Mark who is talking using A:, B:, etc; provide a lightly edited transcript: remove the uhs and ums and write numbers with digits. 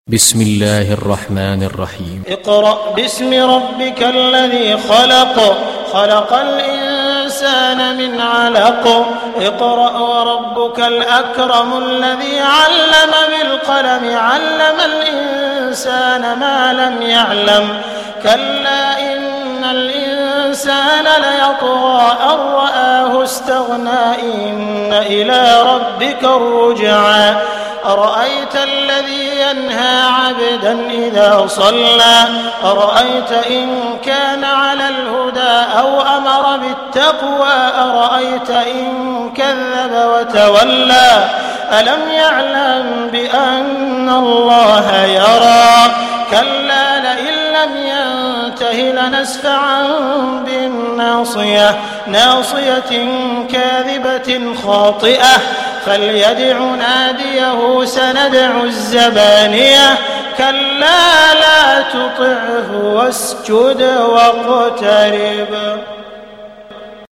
A: بسم الله الرحمن الرحيم.
B: اقرأ باسم ربك الذي خلق، خلق الإنسان من علق. اقرأ وربك الأكرم الذي علم بالقلم، علم الإنسان ما لم يعلم. كلا إن الإنسان ليطغى أن رآه استغنى، إن إلى ربك الرجعى. أرأيت الذي ينهى عبدا إذا صلى، أرأيت إن كان على الهدى أو أمر بالتقوى، أرأيت إن كذب وتولى. ألم يعلم بأن الله يرى. كلا لئن لم ينته لنسفعا بالناصية، ناصية كاذبة خاطئة. فليدع ناديه سندع الزبانية. كلا لا تطعه واسجد واقترب.